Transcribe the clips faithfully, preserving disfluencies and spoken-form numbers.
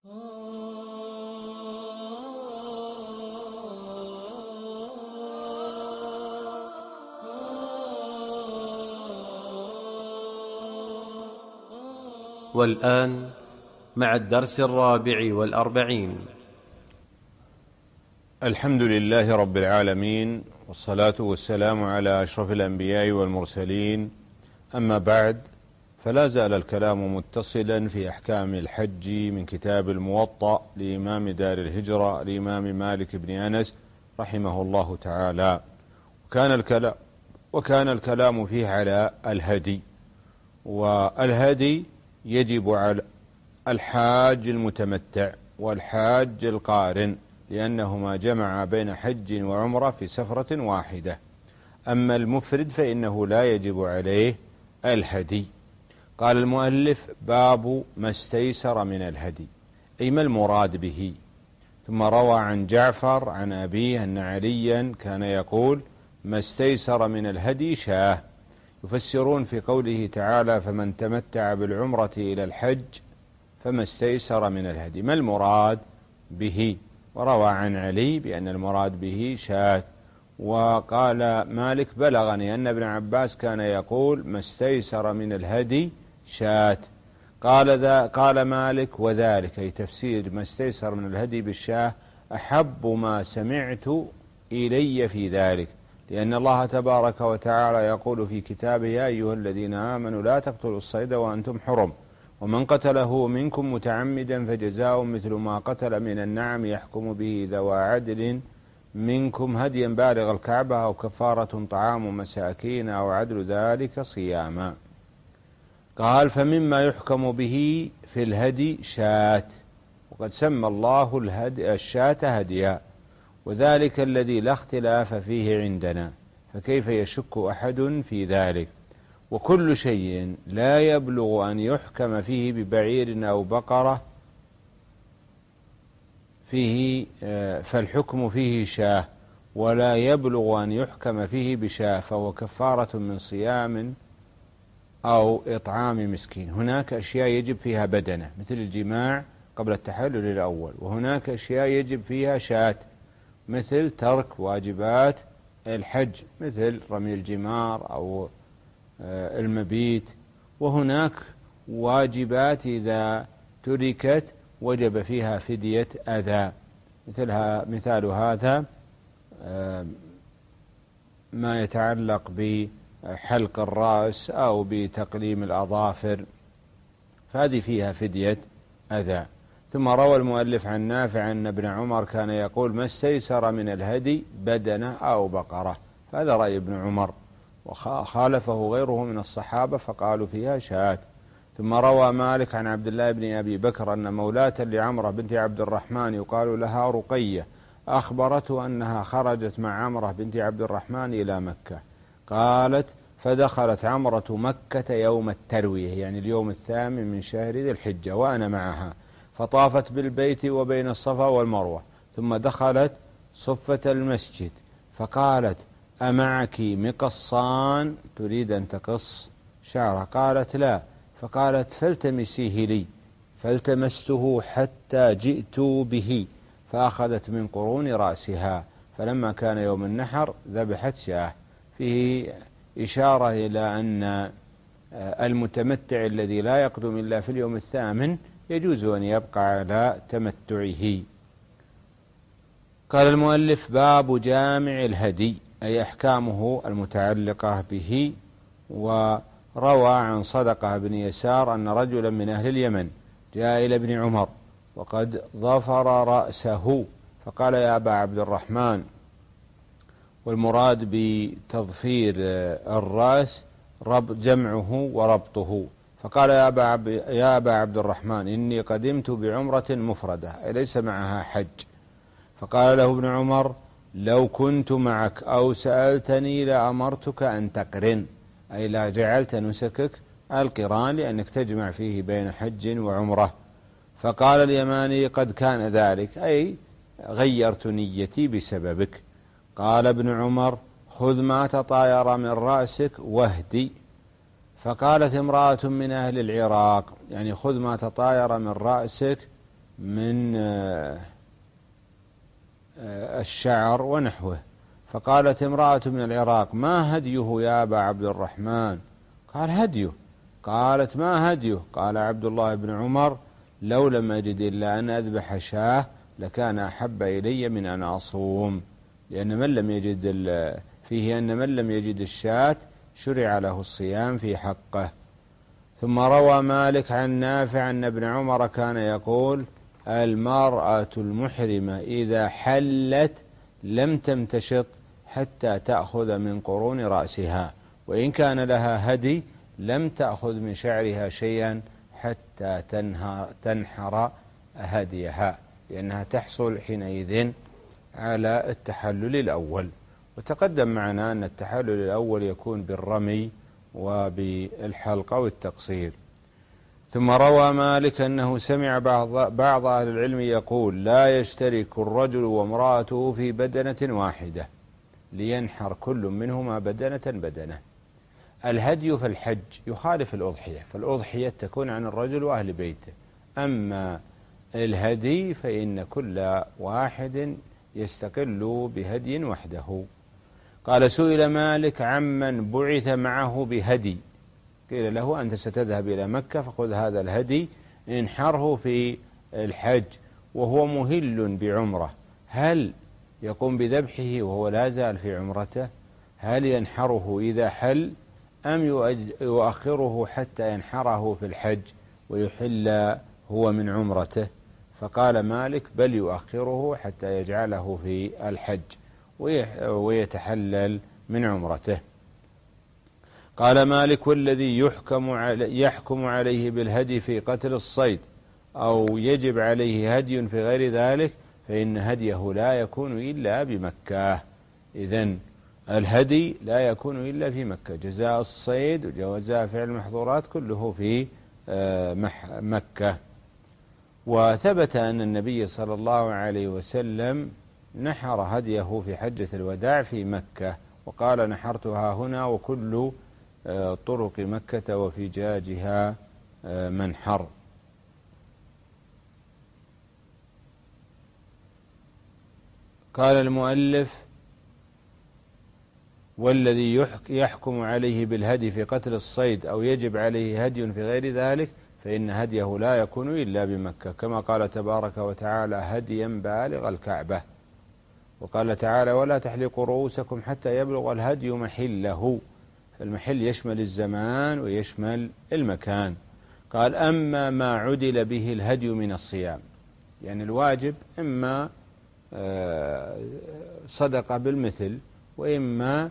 والآن مع الدرس الرابع والأربعين. الحمد لله رب العالمين، والصلاة والسلام على أشرف الأنبياء والمرسلين، أما بعد، فلا زال الكلام متصلا في أحكام الحج من كتاب الموطأ لإمام دار الهجرة الإمام مالك بن أنس رحمه الله تعالى. وكان الكلام, وكان الكلام فيه على الهدي، والهدي يجب على الحاج المتمتع والحاج القارن، لأنهما جمعا بين حج وعمرة في سفرة واحدة. أما المفرد فإنه لا يجب عليه الهدي. قال المؤلف: باب ما استيسر من الهدي، أي ما المراد به. ثم روى عن جعفر عن أبيه أن عليا كان يقول: ما استيسر من الهدي شاه. يفسرون في قوله تعالى: فمن تمتع بالعمرة إلى الحج فما استيسر من الهدي، ما المراد به. وروى عن علي بأن المراد به شاة. وقال مالك: بلغني أن ابن عباس كان يقول: ما استيسر من الهدي شاة. قال, ذا قال مالك: وذلك، أي تفسير ما استيسر من الهدي بالشاة، أحب ما سمعت إلي في ذلك، لأن الله تبارك وتعالى يقول في كتابه: يا أيها الذين آمنوا لا تقتلوا الصيد وأنتم حرم، ومن قتله منكم متعمدا فجزاء مثل ما قتل من النعم يحكم به ذوى عدل منكم هديا بالغ الكعبة أو كفارة طعام مساكين أو عدل ذلك صياما. قال: فمما يحكم به في الهدي شاة، وقد سمى الله الهدي الشاة هديا، وذلك الذي لا اختلاف فيه عندنا، فكيف يشك أحد في ذلك؟ وكل شيء لا يبلغ أن يحكم فيه ببعير أو بقرة فيه فالحكم فيه شاه، ولا يبلغ أن يحكم فيه بشاه فهو كفارة من صيام أو إطعام مسكين. هناك أشياء يجب فيها بدنة مثل الجماع قبل التحلل الأول، وهناك أشياء يجب فيها شاة مثل ترك واجبات الحج مثل رمي الجمار أو المبيت، وهناك واجبات إذا تركت وجب فيها فدية أذى، مثلها مثال هذا ما يتعلق بحلق الرأس أو بتقليم الأظافر، فهذه فيها فدية أذى. ثم روى المؤلف عن نافع أن ابن عمر كان يقول: ما استيسر من الهدي بدنة أو بقرة. هذا رأي ابن عمر، وخالفه غيره من الصحابة فقالوا فيها شاة. ثم روى مالك عن عبد الله بن أبي بكر أن مولاة لعمرة بنت عبد الرحمن يقال لها رقية أخبرته أنها خرجت مع عمرة بنت عبد الرحمن إلى مكة. قالت: فدخلت عمرة مكة يوم التروية، يعني اليوم الثامن من شهر ذي الحجة، وأنا معها، فطافت بالبيت وبين الصفا والمروة، ثم دخلت صفة المسجد فقالت: أمعك مقصان تريد أن تقص شعرها؟ قالت: لا. فقالت: فالتمسيه لي، فالتمسته حتى جئت به، فأخذت من قرون رأسها، فلما كان يوم النحر ذبحت شاه. فيه إشارة إلى أن المتمتع الذي لا يقدم إلا في اليوم الثامن يجوز أن يبقى على تمتعه. قال المؤلف: باب جامع الهدي، أي أحكامه المتعلقة به. وروى عن صدقة بن يسار أن رجلا من أهل اليمن جاء إلى ابن عمر وقد ظفر رأسه، فقال: يا أبا عبد الرحمن، والمراد بتظفير الرأس رب جمعه وربطه، فقال: يا أبا, عب يا أبا عبد الرحمن، إني قدمت بعمرة مفردة أي ليس معها حج. فقال له ابن عمر: لو كنت معك أو سألتني لأمرتك أن تقرن، أي لا جعلت نسكك القران لأنك تجمع فيه بين حج وعمرة. فقال اليماني: قد كان ذلك، أي غيرت نيتي بسببك. قال ابن عمر: خذ ما تطاير من رأسك واهدي. فقالت امرأة من أهل العراق، يعني خذ ما تطاير من رأسك من الشعر ونحوه. فقالت امرأة من العراق: ما هديه يا أبا عبد الرحمن؟ قال: هديه. قالت: ما هديه؟ قال عبد الله بن عمر: لو لم أجد إلا أن أذبح شاه لكان أحب إلي من أن أصوم، لأن من لم يجد فيه أن من لم يجد الشاة شرع له الصيام في حقه. ثم روى مالك عن نافع أن ابن عمر كان يقول: المرأة المحرمة إذا حلت لم تمتشط حتى تأخذ من قرون رأسها، وإن كان لها هدي لم تأخذ من شعرها شيئا حتى تنحر هديها، لأنها تحصل حينئذ على التحلل الأول. وتقدم معنا أن التحلل الأول يكون بالرمي وبالحلق أو التقصير. ثم روى مالك أنه سمع بعض, بعض أهل العلم يقول: لا يشترك الرجل وامرأته في بدنة واحدة لينحر كل منهما بدنة بدنة. الهدي في الحج يخالف الأضحية، فالأضحية تكون عن الرجل وأهل بيته، أما الهدي فإن كل واحد يستقل بهدي وحده. قال: سئل مالك عمن بعث معه بهدي، قيل له: أنت ستذهب إلى مكة فخذ هذا الهدي انحره في الحج وهو مهل بعمرة، هل يقوم بذبحه وهو لا زال في عمرته؟ هل ينحره إذا حل أم يؤخره حتى ينحره في الحج ويحل هو من عمرته؟ فقال مالك: بل يؤخره حتى يجعله في الحج ويتحلل من عمرته. قال مالك: والذي يحكم يحكم عليه بالهدي في قتل الصيد أو يجب عليه هدي في غير ذلك فإن هديه لا يكون إلا بمكة. إذن الهدي لا يكون إلا في مكة، جزاء الصيد وجزاء فعل المحظورات كله في مكة. وثبت أن النبي صلى الله عليه وسلم نحر هديه في حجة الوداع في مكة، وقال: نحرتها هنا وكل طرق مكة وفجاجها منحر. قال المؤلف: والذي يحكم عليه بالهدي في قتل الصيد أو يجب عليه هدي في غير ذلك فإن هديه لا يكون إلا بمكة، كما قال تبارك وتعالى: هديا بالغ الكعبة. وقال تعالى: ولا تحلقوا رؤوسكم حتى يبلغ الهدي محله، فالمحل يشمل الزمان ويشمل المكان. قال: أما ما عدل به الهدي من الصيام، يعني الواجب إما صدقة بالمثل وإما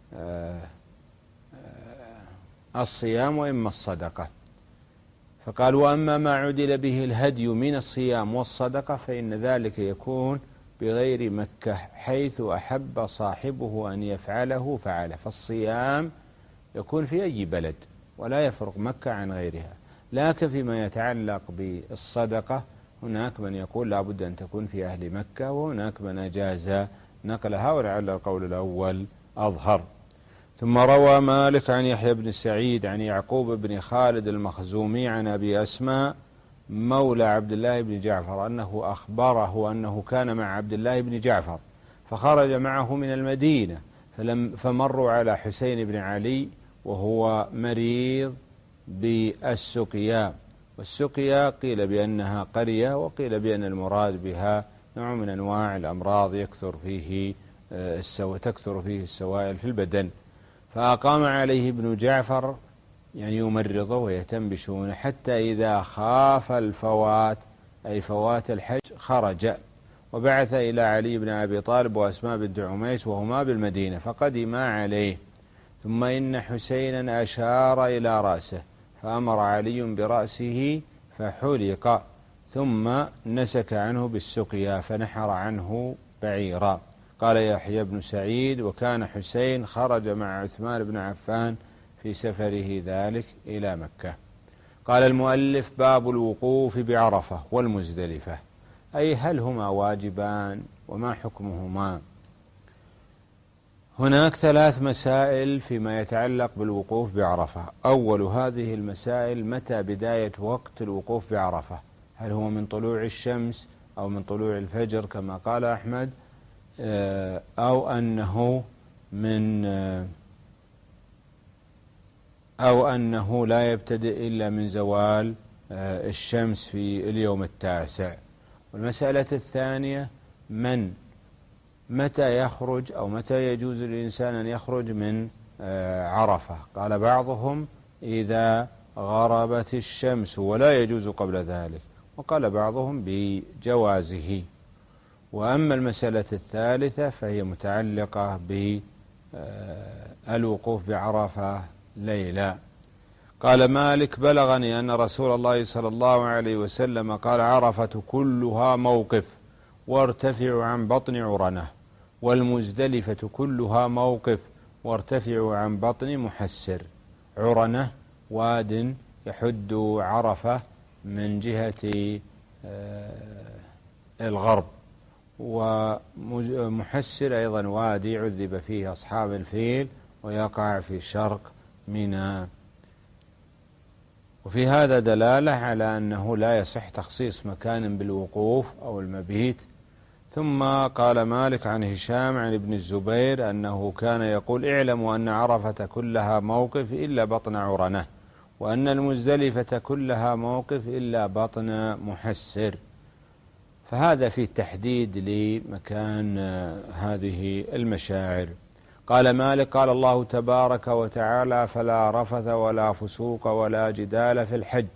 الصيام وإما الصدقة. فقال: وأما ما عدل به الهدي من الصيام والصدقة فإن ذلك يكون بغير مكة، حيث أحب صاحبه أن يفعله فعله. فالصيام يكون في أي بلد ولا يفرق مكة عن غيرها، لكن فيما يتعلق بالصدقة هناك من يقول لا بد أن تكون في أهل مكة، وهناك من أجاز نقلها، ولعل القول الأول أظهر. ثم روى مالك عن يحيى بن سعيد عن يعقوب بن خالد المخزومي عن أبي أسماء مولى عبد الله بن جعفر أنه أخبره أنه كان مع عبد الله بن جعفر فخرج معه من المدينة فلم فمروا على حسين بن علي وهو مريض بالسقيا، والسقيا قيل بأنها قرية وقيل بأن المراد بها نوع من أنواع الأمراض يكثر فيه السو... تكثر فيه السوائل في البدن. فأقام عليه ابن جعفر يعني يمرضه ويهتم بشؤونه حتى إذا خاف الفوات أي فوات الحج خرج، وبعث إلى علي بن أبي طالب وأسماء بنت عميس وهما بالمدينة فقدما عليه. ثم إن حسينا أشار إلى رأسه فأمر علي برأسه فحلق، ثم نسك عنه بالسقيا فنحر عنه بعيرا. قال يحيى بن سعيد: وكان حسين خرج مع عثمان بن عفان في سفره ذلك إلى مكة. قال المؤلف: باب الوقوف بعرفة والمزدلفة، أي هل هما واجبان وما حكمهما؟ هناك ثلاث مسائل فيما يتعلق بالوقوف بعرفة. أول هذه المسائل: متى بداية وقت الوقوف بعرفة؟ هل هو من طلوع الشمس أو من طلوع الفجر كما قال أحمد، أو أنه من أو أنه لا يبتدئ إلا من زوال الشمس في اليوم التاسع. والمسألة الثانية من متى يخرج أو متى يجوز للإنسان أن يخرج من عرفة. قال بعضهم إذا غربت الشمس ولا يجوز قبل ذلك، وقال بعضهم بجوازه. وأما المسألة الثالثة فهي متعلقة بالوقوف بعرفة ليلا. قال مالك بلغني أن رسول الله صلى الله عليه وسلم قال عرفة كلها موقف وارتفع عن بطن عرنة، والمزدلفة كلها موقف وارتفع عن بطن محسر. عرنة واد يحد عرفة من جهة الغرب، ومحسر أيضا وادي عذب فيه أصحاب الفيل ويقع في شرق منى. وفي هذا دلالة على أنه لا يصح تخصيص مكان بالوقوف أو المبيت. ثم قال مالك عن هشام عن ابن الزبير أنه كان يقول اعلموا أن عرفة كلها موقف إلا بطن عرنة، وأن المزدلفة كلها موقف إلا بطن محسر. فهذا في تحديد لمكان هذه المشاعر. قال مالك قال الله تبارك وتعالى فلا رفث ولا فسوق ولا جدال في الحج.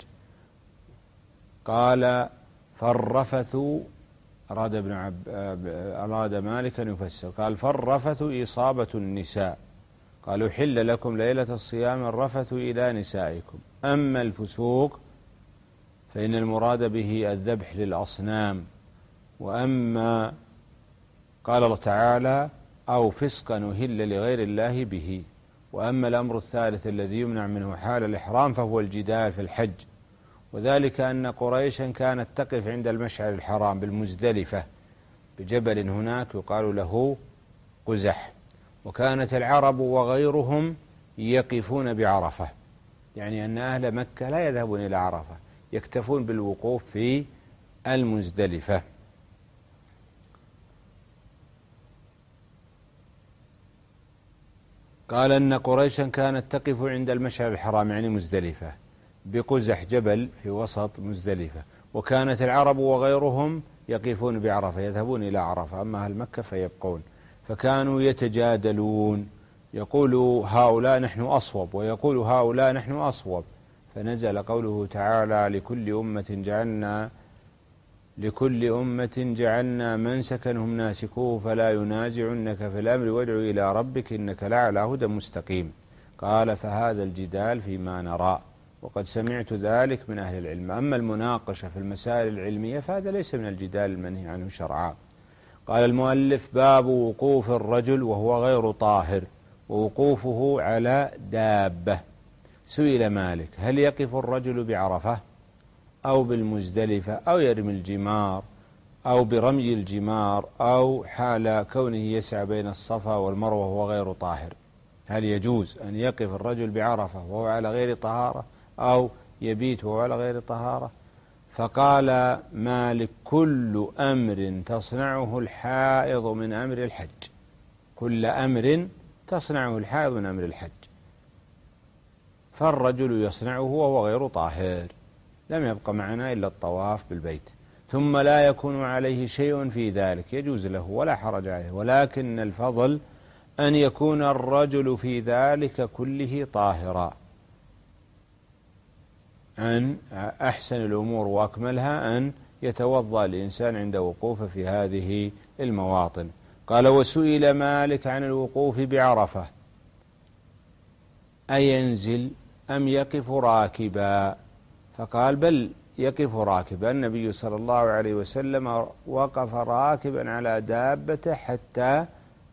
قال فالرفث أراد ابن عب أراد مالك أن يفسر، قال فالرفث إصابة النساء، قالوا حل لكم ليلة الصيام الرفث إلى نسائكم. أما الفسوق فإن المراد به الذبح للأصنام. وأما قال الله تعالى أو فسقا أهل لغير الله به. وأما الأمر الثالث الذي يمنع منه حال الإحرام فهو الجدال في الحج، وذلك أن قريشا كانت تقف عند المشعر الحرام بالمزدلفة بجبل هناك يقال له قزح، وكانت العرب وغيرهم يقفون بعرفة، يعني أن أهل مكة لا يذهبون إلى عرفة، يكتفون بالوقوف في المزدلفة. قال أن قريشا كانت تقف عند المشعر الحرام يعني مزدلفة بقزح جبل في وسط مزدلفة، وكانت العرب وغيرهم يقفون بعرفة يذهبون إلى عرفة، أما أهل مكة فيبقون. فكانوا يتجادلون، يقول هؤلاء نحن أصوب ويقول هؤلاء نحن أصوب، فنزل قوله تعالى لكل أمة جعلنا لكل أمة جعلنا منسكا هم ناسكوه فلا ينازعنك في الأمر وادع إلى ربك إنك لعلى هدى مستقيم. قال فهذا الجدال فيما نرى، وقد سمعت ذلك من أهل العلم. أما المناقشة في المسائل العلمية فهذا ليس من الجدال المنهي عنه شرعا. قال المؤلف باب وقوف الرجل وهو غير طاهر ووقوفه على دابة. سئل مالك هل يقف الرجل بعرفة أو بالمزدلفة أو يرمي الجمار أو برمي الجمار أو حال كونه يسعى بين الصفا والمروة وهو غير طاهر؟ هل يجوز أن يقف الرجل بعرفة وهو على غير طهارة أو يبيت وهو على غير طهارة؟ فقال مالك كل أمر تصنعه الحائض من أمر الحج، كل أمر تصنعه الحائض من أمر الحج، فالرجل يصنعه وهو غير طاهر، لم يبق معنا إلا الطواف بالبيت، ثم لا يكون عليه شيء في ذلك، يجوز له ولا حرج عليه، ولكن الفضل أن يكون الرجل في ذلك كله طاهرا. أن أحسن الأمور وأكملها أن يتوضأ الإنسان عند وقوفه في هذه المواطن. قال وسئل مالك عن الوقوف بعرفة أينزل أم يقف راكبا؟ فقال بل يقف راكبا. النبي صلى الله عليه وسلم وقف راكبا على دابته حتى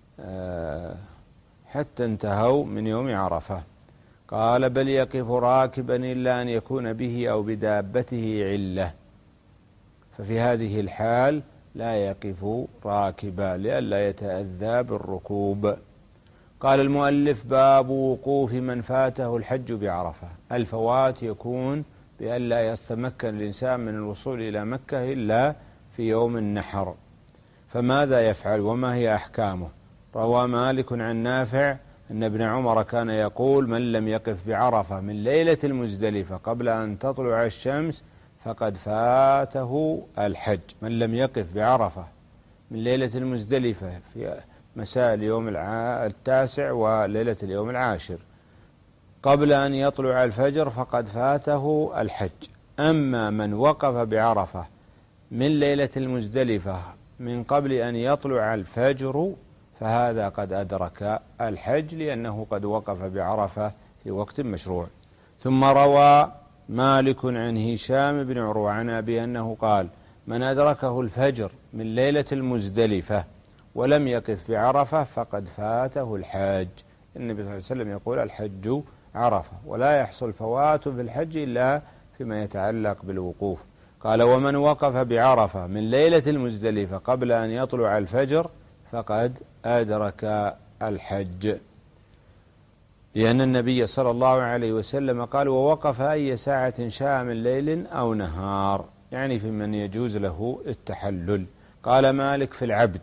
حتى انتهوا من يوم عرفة. قال بل يقف راكبا إلا أن يكون به أو بدابته علة، ففي هذه الحال لا يقف راكبا لئلا يتأذى بالركوب. قال المؤلف باب وقوف من فاته الحج بعرفة. الفوات يكون بأن لا يتمكن الإنسان من الوصول إلى مكة إلا في يوم النحر، فماذا يفعل وما هي أحكامه؟ روى مالك عن نافع أن ابن عمر كان يقول: من لم يقف بعرفة من ليلة المزدلفة قبل أن تطلع الشمس فقد فاته الحج. من لم يقف بعرفة من ليلة المزدلفة في مساء اليوم التاسع وليلة اليوم العاشر قبل أن يطلع الفجر فقد فاته الحج. أما من وقف بعرفة من ليلة المزدلفة من قبل أن يطلع الفجر فهذا قد أدرك الحج، لأنه قد وقف بعرفة في وقت مشروع. ثم روى مالك عن هشام بن عروة عن أبي أنه قال: من أدركه الفجر من ليلة المزدلفة ولم يقف بعرفة فقد فاته الحج. النبي صلى الله عليه وسلم يقول: الحج عرفة، ولا يحصل فوات في الحج إلا فيما يتعلق بالوقوف. قال: ومن وقف بعرفة من ليلة المزدلفة قبل أن يطلع الفجر فقد أدرك الحج، لأن النبي صلى الله عليه وسلم قال: ووقف أي ساعة شاء من ليل أو نهار، يعني في من يجوز له التحلل. قال مالك: في العبد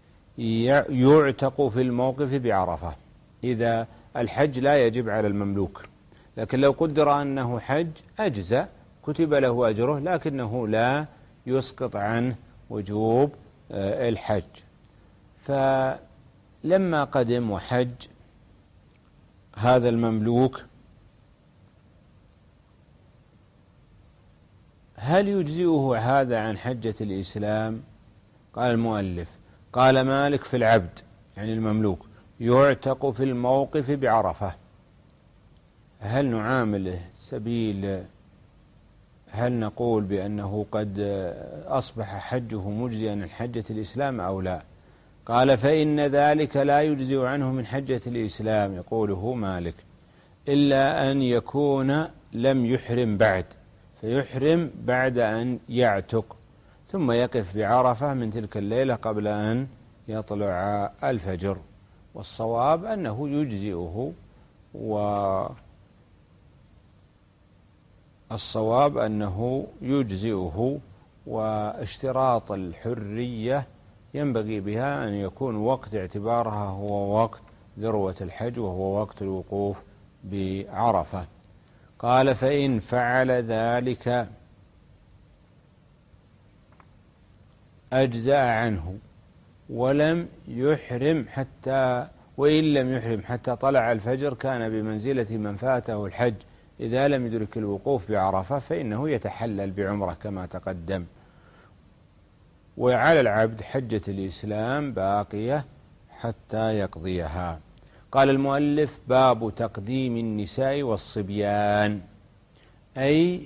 يعتق في الموقف بعرفة. إذا الحج لا يجب على المملوك، لكن لو قدر أنه حج أجزأ كتب له أجره، لكنه لا يسقط عنه وجوب الحج. فلما قدم وحج هذا المملوك هل يجزئه هذا عن حجة الإسلام؟ قال المؤلف: قال مالك: في العبد يعني المملوك يعتق في الموقف بعرفة. هل نعامله سبيل هل نقول بأنه قد أصبح حجه مجزئا عن حجة الإسلام أو لا؟ قال: فإن ذلك لا يجزئ عنه من حجة الإسلام، يقوله مالك، إلا أن يكون لم يحرم بعد، فيحرم بعد أن يعتق ثم يقف بعرفة من تلك الليلة قبل أن يطلع الفجر. والصواب أنه يجزئه، والصواب أنه يجزئه واشتراط الحرية ينبغي بها أن يكون وقت اعتبارها هو وقت ذروة الحج وهو وقت الوقوف بعرفة. قال: فإن فعل ذلك أجزأ عنه ولم يحرم حتى وإن لم يحرم حتى طلع الفجر كان بمنزلة من فاته الحج إذا لم يدرك الوقوف بعرفة، فإنه يتحلل بعمرة كما تقدم. وعلى العبد حجة الإسلام باقية حتى يقضيها. قال المؤلف: باب تقديم النساء والصبيان، أي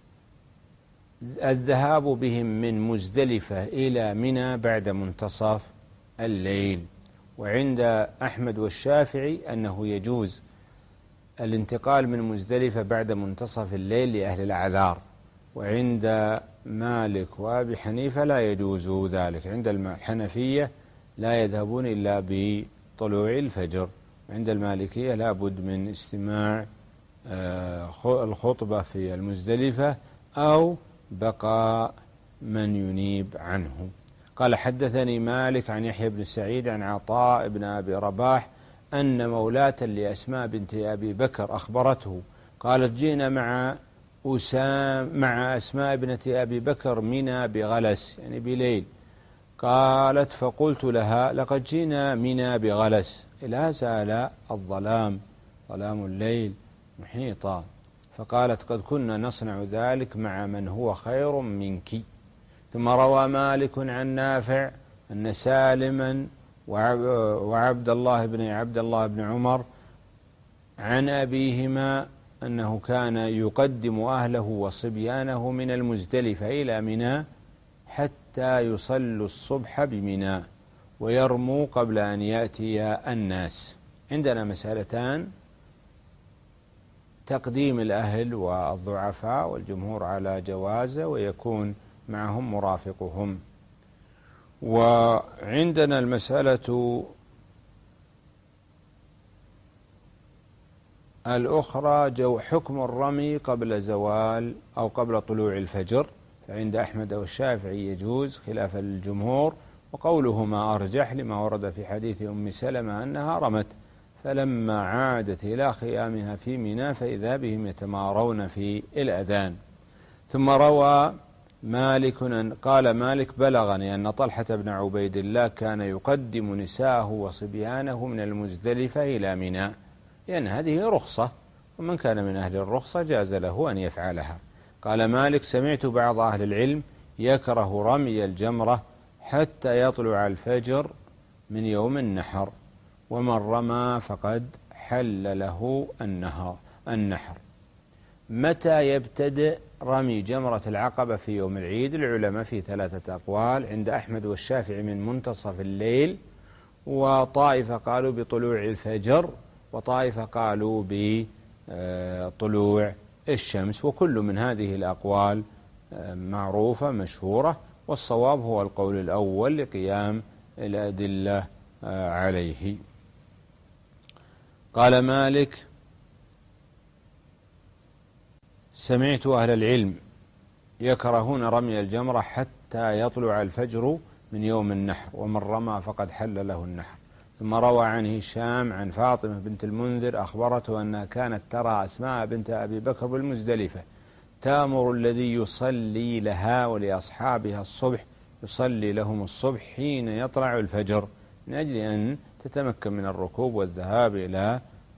الذهاب بهم من مزدلفة إلى منى بعد منتصف الليل. وعند أحمد والشافعي أنه يجوز الانتقال من مزدلفة بعد منتصف الليل لأهل الأعذار، وعند مالك وأبي حنيفة لا يجوز ذلك. عند الحنفية لا يذهبون إلا بطلوع الفجر، عند المالكية لا بد من استماع الخطبة في المزدلفة أو بقاء من ينيب عنه. قال: حدثني مالك عن يحيى بن سعيد عن عطاء بن أبي رباح أن مولاة لأسماء بنت أبي بكر أخبرته قالت: جئنا مع أسام مع أسماء بنت أبي بكر منى بغلس، يعني بليل. قالت: فقلت لها: لقد جئنا منى بغلس، لا زال الظلام ظلام الليل محيطا. فقالت: قد كنا نصنع ذلك مع من هو خير منك. ثم روى مالك عن نافع أن سالما وعبد الله بن عبد الله بن عمر عن أبيهما أنه كان يقدم أهله وصبيانه من المزدلفة إلى منى حتى يصلوا الصبح بمنى ويرموا قبل أن يأتي الناس. عندنا مسألتان: تقديم الأهل والضعفاء والجمهور على جوازه ويكون معهم مرافقهم، وعندنا المسألة الأخرى جو حكم الرمي قبل زوال أو قبل طلوع الفجر، فعند أحمد والشافعي يجوز خلافا للجمهور، وقولهما أرجح لما ورد في حديث أم سلمة أنها رمت فلما عادت إلى خيامها في منى فإذا بهم يتمارون في الأذان. ثم روى مالك قال مالك بلغني أن طلحة بن عبيد الله كان يقدم نساءه وصبيانه من المزدلفة إلى منى، لأن هذه رخصة، ومن كان من أهل الرخصة جاز له أن يفعلها. قال مالك سمعت بعض أهل العلم يكره رمي الجمرة حتى يطلع الفجر من يوم النحر، ومن رمى فقد حل له النحر. متى يبتدئ رمي جمرة العقبة في يوم العيد؟ العلماء في ثلاثة أقوال، عند أحمد والشافعي من منتصف الليل، وطائفة قالوا بطلوع الفجر، وطائفة قالوا بطلوع الشمس، وكل من هذه الأقوال معروفة مشهورة، والصواب هو القول الأول لقيام الأدلة عليه. قال مالك سمعت أهل العلم يكرهون رمي الجمرة حتى يطلع الفجر من يوم النحر، ومن رمى فقد حل له النحر. ثم روى عن هشام عن فاطمة بنت المنذر أخبرته أنها كانت ترى أسماء بنت أبي بكر بالمزدلفة تأمر الذي يصلي لها ولأصحابها الصبح يصلي لهم الصبح حين يطلع الفجر، من أجل أن تتمكن من الركوب والذهاب إلى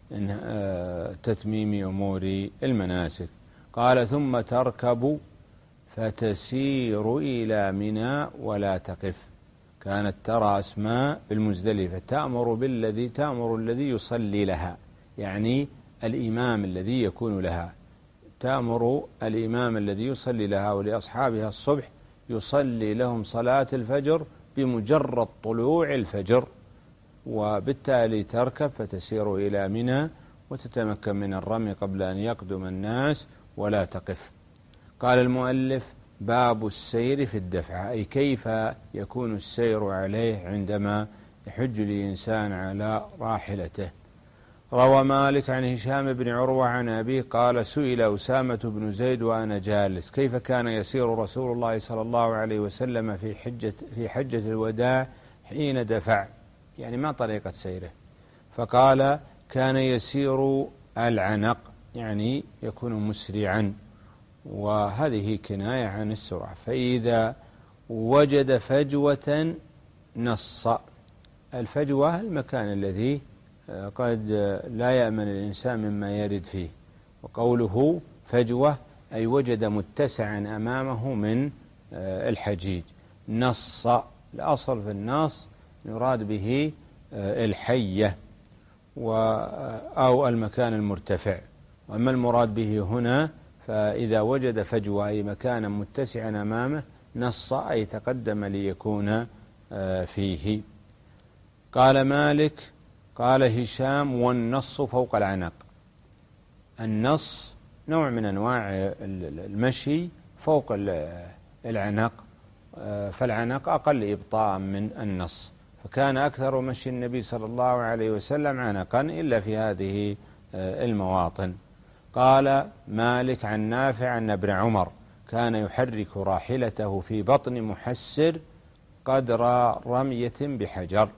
تتميم أمور المناسك. قال ثم تركب فتسير إلى منى ولا تقف. كانت ترى أسماء بالمزدلفة تأمر بالذي تأمر الذي يصلي لها، يعني الإمام الذي يكون لها، تأمر الإمام الذي يصلي لها ولأصحابها الصبح يصلي لهم صلاة الفجر بمجرد طلوع الفجر، وبالتالي تركب فتسير إلى منى وتتمكن من الرمي قبل أن يقدم الناس ولا تقف. قال المؤلف باب السير في الدفع، أي كيف يكون السير عليه عندما يحج الإنسان على راحلته. روى مالك عن هشام بن عروة عن أبيه قال سئل أسامة بن زيد وأنا جالس كيف كان يسير رسول الله صلى الله عليه وسلم في حجة, في حجة الوداع حين دفع، يعني ما طريقة سيره؟ فقال كان يسير العنق، يعني يكون مسرعا، وهذه كناية عن السرعة. فإذا وجد فجوة نص. الفجوة المكان الذي قد لا يأمن الإنسان مما يرد فيه، وقوله فجوة أي وجد متسعا أمامه من الحجيج. نص الأصل في النص يراد به الحية أو المكان المرتفع، وأما المراد به هنا فإذا وجد فجوة أي مكانا متسعا أمامه نص أي تقدم ليكون فيه. قال مالك قال هشام والنص فوق العنق. النص نوع من أنواع المشي فوق العنق، فالعنق أقل إبطاء من النص، فكان أكثر مشي النبي صلى الله عليه وسلم عنقا إلا في هذه المواطن. قال مالك عن نافع أن ابن عمر كان يحرك راحلته في بطن محسر قدر رمية بحجر،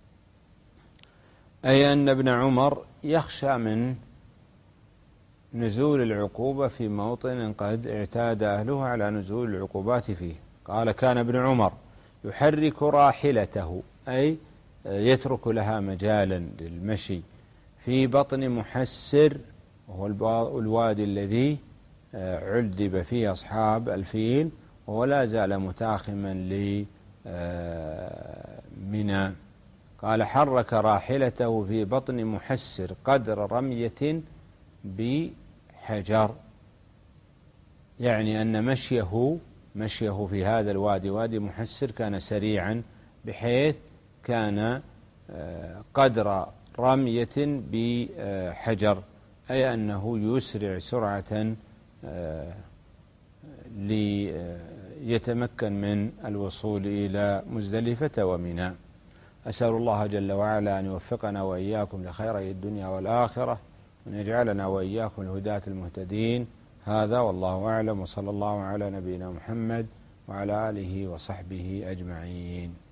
أي أن ابن عمر يخشى من نزول العقوبة في موطن قد اعتاد أهله على نزول العقوبات فيه. قال كان ابن عمر يحرك راحلته أي يترك لها مجالا للمشي في بطن محسر، وهو الوادي الذي عذب فيه أصحاب الفيل، وهو لا زال متاخما لمنى. قال حرك راحلته في بطن محسر قدر رمية بحجر، يعني أن مشيه مشيه في هذا الوادي وادي محسر كان سريعا بحيث كان قدر رمية بحجر، أي أنه يسرع سرعة ليتمكن من الوصول إلى مزدلفة ومنى. أسأل الله جل وعلا أن يوفقنا وإياكم لخيري الدنيا والآخرة، وأن يجعلنا وإياكم الهداة المهتدين. هذا والله أعلم، وصلى الله على نبينا محمد وعلى آله وصحبه أجمعين.